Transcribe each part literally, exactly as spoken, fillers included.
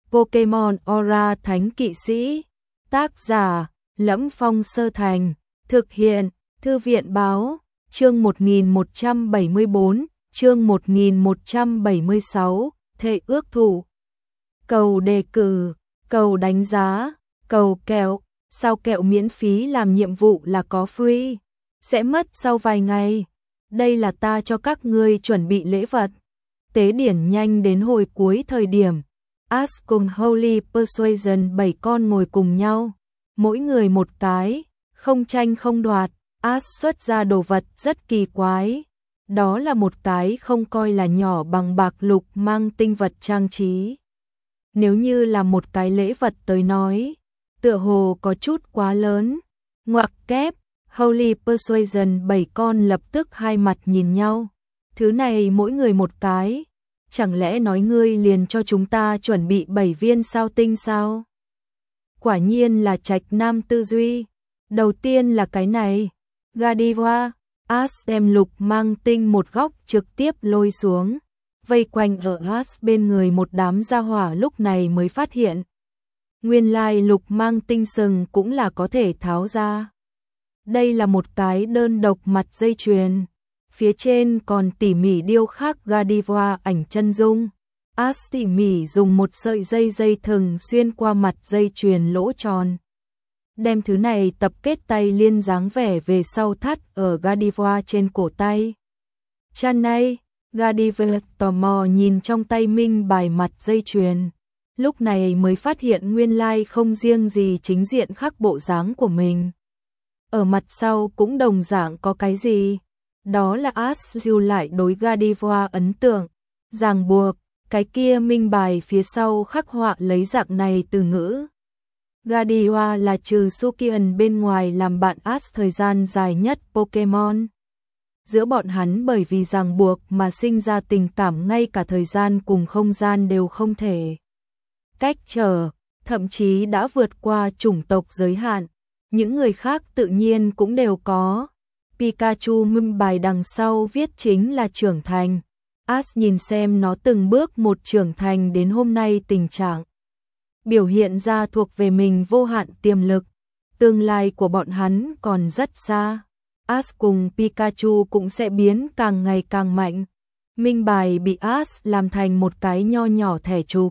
Pokemon Aura Thánh Kỵ Sĩ. Tác giả: Lẫm Phong Sơ Thành. Thực hiện: Thư viện báo. Chương một nghìn một trăm bảy mươi tư, chương một nghìn một trăm bảy mươi sáu, Thệ ước thủ. Cầu đề cử, cầu đánh giá, cầu kẹo. Sao kẹo miễn phí làm nhiệm vụ là có free? Sẽ mất sau vài ngày. Đây là ta cho các ngươi chuẩn bị lễ vật. Tế điển nhanh đến hồi cuối thời điểm. Ash cùng Holy Persuasion bảy con ngồi cùng nhau. Mỗi người một cái, không tranh không đoạt. Ash xuất ra đồ vật rất kỳ quái. Đó là một cái không coi là nhỏ bằng bạc lục mang tinh vật trang trí. Nếu như là một cái lễ vật tới nói, tựa hồ có chút quá lớn. Ngoặc kép, Holy Persuasion bảy con lập tức hai mặt nhìn nhau. Thứ này mỗi người một cái. Chẳng lẽ nói ngươi liền cho chúng ta chuẩn bị bảy viên sao tinh sao? Quả nhiên là trạch nam tư duy. Đầu tiên là cái này. Godiva, Ash đem lục mang tinh một góc trực tiếp lôi xuống. Vây quanh ở Ash bên người một đám gia hỏa lúc này mới phát hiện. Nguyên lai lục mang tinh sừng cũng là có thể tháo ra. Đây là một cái đơn độc mặt dây chuyền. Phía trên còn tỉ mỉ điêu khắc Godiva ảnh chân dung. Ash tỉ mỉ dùng một sợi dây dây thừng xuyên qua mặt dây chuyền lỗ tròn. Đem thứ này tập kết tay liên dáng vẻ về sau thắt ở Godiva trên cổ tay. Chan này, Godiva tò mò nhìn trong tay minh bài mặt dây chuyền. Lúc này mới phát hiện nguyên lai không riêng gì chính diện khắc bộ dáng của mình. Ở mặt sau cũng đồng dạng có cái gì. Đó là Ash lưu lại đối Godiva ấn tượng. Ràng buộc, cái kia minh bài phía sau khắc họa lấy dạng này từ ngữ. Godiva là trừ Sukian bên ngoài làm bạn Ash thời gian dài nhất Pokemon. Giữa bọn hắn bởi vì ràng buộc mà sinh ra tình cảm ngay cả thời gian cùng không gian đều không thể cách trở, thậm chí đã vượt qua chủng tộc giới hạn. Những người khác tự nhiên cũng đều có. Pikachu minh bài đằng sau viết chính là trưởng thành. Ash nhìn xem nó từng bước một trưởng thành đến hôm nay tình trạng. Biểu hiện ra thuộc về mình vô hạn tiềm lực. Tương lai của bọn hắn còn rất xa. Ash cùng Pikachu cũng sẽ biến càng ngày càng mạnh. Minh bài bị Ash làm thành một cái nho nhỏ thẻ chụp.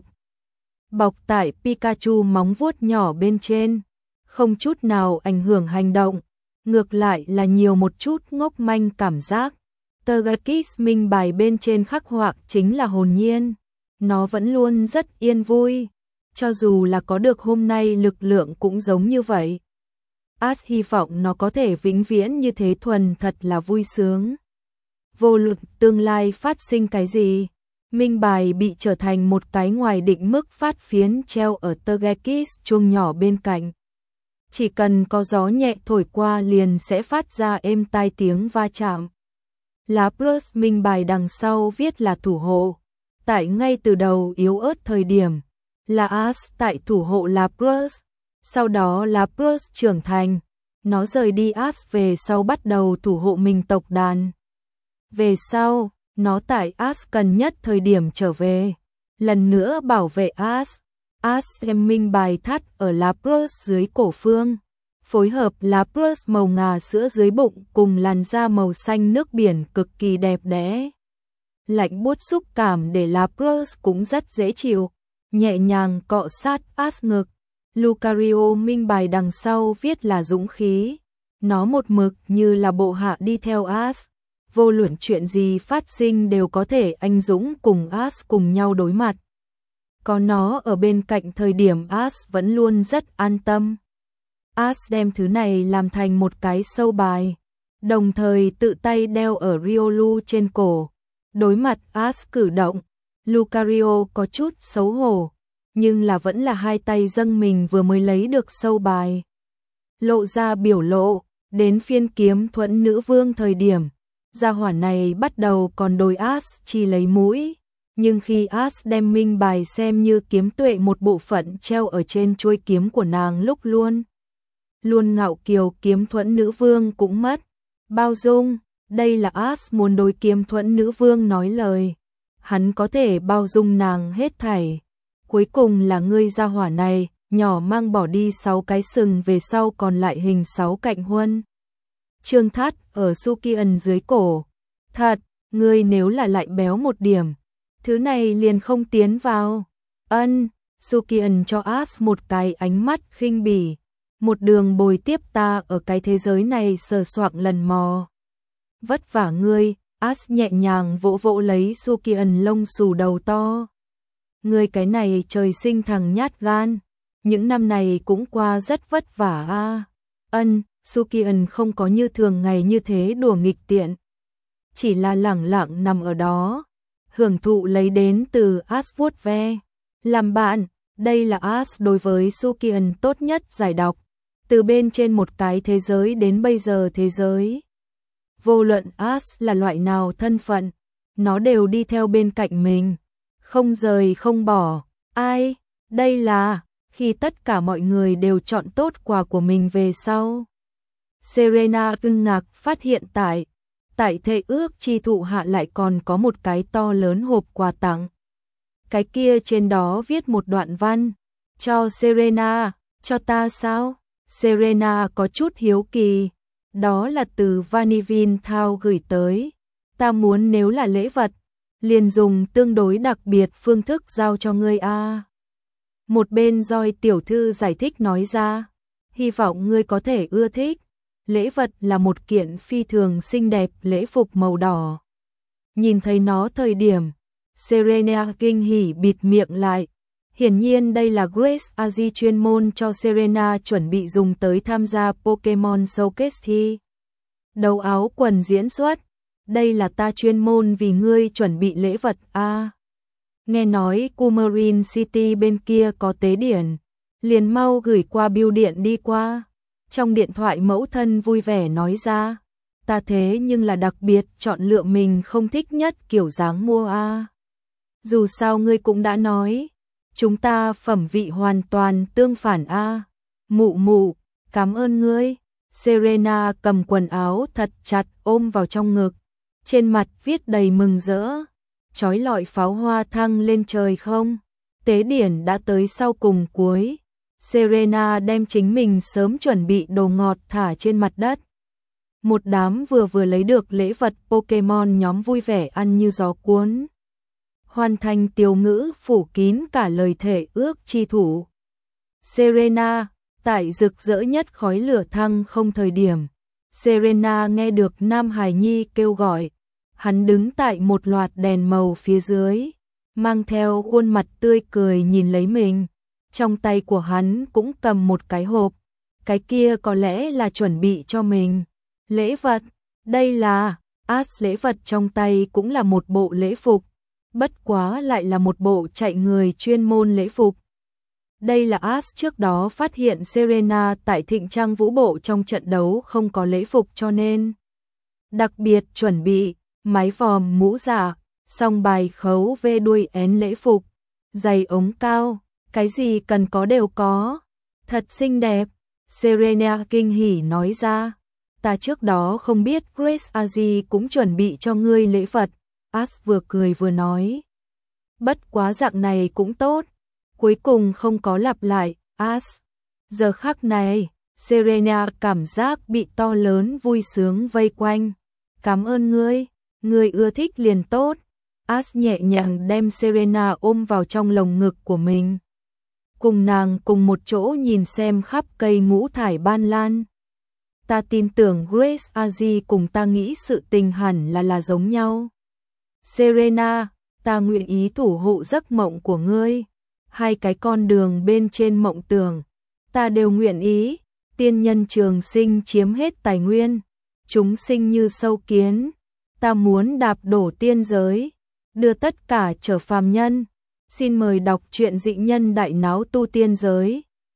Bọc tại Pikachu móng vuốt nhỏ bên trên. Không chút nào ảnh hưởng hành động. Ngược lại là nhiều một chút ngốc manh cảm giác. Togekiss minh bài bên trên khắc họa chính là hồn nhiên. Nó vẫn luôn rất yên vui. Cho dù là có được hôm nay lực lượng cũng giống như vậy. Ash hy vọng nó có thể vĩnh viễn như thế, thuần thật là vui sướng. Vô luận tương lai phát sinh cái gì, minh bài bị trở thành một cái ngoài định mức phát phiến treo ở Togekiss chuông nhỏ bên cạnh. Chỉ cần có gió nhẹ thổi qua liền sẽ phát ra êm tai tiếng va chạm. Lapras minh bài đằng sau viết là thủ hộ. Tại ngay từ đầu yếu ớt thời điểm, là Ash tại thủ hộ Lapras. Sau đó Lapras trưởng thành, nó rời đi Ash về sau bắt đầu thủ hộ mình tộc đàn. Về sau, nó tại Ash cần nhất thời điểm trở về, lần nữa bảo vệ Ash. Ash xem minh bài thắt ở Lapras dưới cổ phương, phối hợp Lapras màu ngà sữa dưới bụng cùng làn da màu xanh nước biển cực kỳ đẹp đẽ. Lạnh buốt xúc cảm để Lapras cũng rất dễ chịu, nhẹ nhàng cọ sát Ash ngực. Lucario minh bài đằng sau viết là dũng khí. Nó một mực như là bộ hạ đi theo Ash. Vô luận chuyện gì phát sinh đều có thể anh dũng cùng Ash cùng nhau đối mặt. Có nó ở bên cạnh thời điểm Ash vẫn luôn rất an tâm. Ash đem thứ này làm thành một cái sâu bài, đồng thời tự tay đeo ở Riolu trên cổ. Đối mặt Ash cử động, Lucario có chút xấu hổ, nhưng là vẫn là hai tay dâng mình vừa mới lấy được sâu bài. Lộ ra biểu lộ, đến phiên kiếm thuẫn nữ vương thời điểm, gia hỏa này bắt đầu còn đôi Ash chỉ lấy mũi. Nhưng khi Ash đem minh bài xem như kiếm tuệ một bộ phận treo ở trên chuôi kiếm của nàng lúc luôn. Luôn ngạo kiều kiếm thuẫn nữ vương cũng mất. Bao dung, đây là Ash muốn đối kiếm thuẫn nữ vương nói lời. Hắn có thể bao dung nàng hết thảy. Cuối cùng là ngươi gia hỏa này, nhỏ mang bỏ đi sáu cái sừng về sau còn lại hình sáu cạnh huân. Chương thắt ở Sukian dưới cổ. Thật, ngươi nếu là lại béo một điểm, thứ này liền không tiến vào. Ân, Sukian cho As một cái ánh mắt khinh bỉ. Một đường bồi tiếp ta ở cái thế giới này sờ soạng lần mò. Vất vả ngươi, As nhẹ nhàng vỗ vỗ lấy Sukian lông xù đầu to. Ngươi cái này trời sinh thằng nhát gan, những năm này cũng qua rất vất vả a. À. Ân, Sukian không có như thường ngày như thế đùa nghịch tiện. Chỉ là lẳng lặng nằm ở đó, hưởng thụ lấy đến từ As vuốt ve. Làm bạn, đây là As đối với Sukian tốt nhất giải độc. Từ bên trên một cái thế giới đến bây giờ thế giới. Vô luận As là loại nào thân phận, nó đều đi theo bên cạnh mình. Không rời không bỏ. Ai? Đây là khi tất cả mọi người đều chọn tốt quà của mình về sau. Serena kinh ngạc phát hiện tại tại thệ ước chi thụ hạ lại còn có một cái to lớn hộp quà tặng. Cái kia trên đó viết một đoạn văn. Cho Serena, cho ta sao? Serena có chút hiếu kỳ. Đó là từ Vanillin Thao gửi tới. Ta muốn nếu là lễ vật, liền dùng tương đối đặc biệt phương thức giao cho ngươi a. À. Một bên Joy tiểu thư giải thích nói ra. Hy vọng ngươi có thể ưa thích. Lễ vật là một kiện phi thường xinh đẹp lễ phục màu đỏ. Nhìn thấy nó thời điểm, Serena kinh hỉ bịt miệng lại. Hiển nhiên đây là Grace Azi chuyên môn cho Serena chuẩn bị dùng tới tham gia Pokemon Showcase thi. Đấu áo quần diễn xuất. Đây là ta chuyên môn vì ngươi chuẩn bị lễ vật a. À. Nghe nói Coumarin City bên kia có tế điển, liền mau gửi qua bưu điện đi qua. Trong điện thoại mẫu thân vui vẻ nói ra, ta thế nhưng là đặc biệt chọn lựa mình không thích nhất kiểu dáng mua a. À. Dù sao ngươi cũng đã nói, chúng ta phẩm vị hoàn toàn tương phản a. À. Mụ mụ, cảm ơn ngươi. Serena cầm quần áo thật chặt ôm vào trong ngực, trên mặt viết đầy mừng rỡ. Chói lọi pháo hoa thăng lên trời không? Tế điển đã tới sau cùng cuối. Serena đem chính mình sớm chuẩn bị đồ ngọt thả trên mặt đất. Một đám vừa vừa lấy được lễ vật Pokemon nhóm vui vẻ ăn như gió cuốn. Hoàn thành tiêu ngữ phủ kín cả lời thệ ước chi thủ. Serena, tại rực rỡ nhất khói lửa thăng không thời điểm. Serena nghe được Nam Hải Nhi kêu gọi. Hắn đứng tại một loạt đèn màu phía dưới, mang theo khuôn mặt tươi cười nhìn lấy mình. Trong tay của hắn cũng cầm một cái hộp, cái kia có lẽ là chuẩn bị cho mình. Lễ vật, đây là, As lễ vật trong tay cũng là một bộ lễ phục, bất quá lại là một bộ chạy người chuyên môn lễ phục. Đây là As trước đó phát hiện Serena tại Thịnh Trang Vũ Bộ trong trận đấu không có lễ phục cho nên đặc biệt chuẩn bị. Mái vòm mũ giả, song bài khấu vê đuôi én lễ phục, giày ống cao, cái gì cần có đều có. Thật xinh đẹp, Serena kinh hỉ nói ra. Ta trước đó không biết Grace Azi cũng chuẩn bị cho ngươi lễ vật. As vừa cười vừa nói. Bất quá dạng này cũng tốt. Cuối cùng không có lặp lại, As. Giờ khắc này, Serena cảm giác bị to lớn vui sướng vây quanh. Cảm ơn ngươi. Người ưa thích liền tốt. As nhẹ nhàng đem Serena ôm vào trong lồng ngực của mình. Cùng nàng cùng một chỗ nhìn xem khắp cây ngũ thải ban lan. Ta tin tưởng Grace Azi cùng ta nghĩ sự tình hẳn là là giống nhau. Serena, ta nguyện ý thủ hộ giấc mộng của ngươi. Hai cái con đường bên trên mộng tưởng. Ta đều nguyện ý. Tiên nhân trường sinh chiếm hết tài nguyên. Chúng sinh như sâu kiến. Ta muốn đạp đổ tiên giới, đưa tất cả trở phàm nhân. Xin mời đọc truyện Dị Nhân Đại Náo Tu Tiên Giới.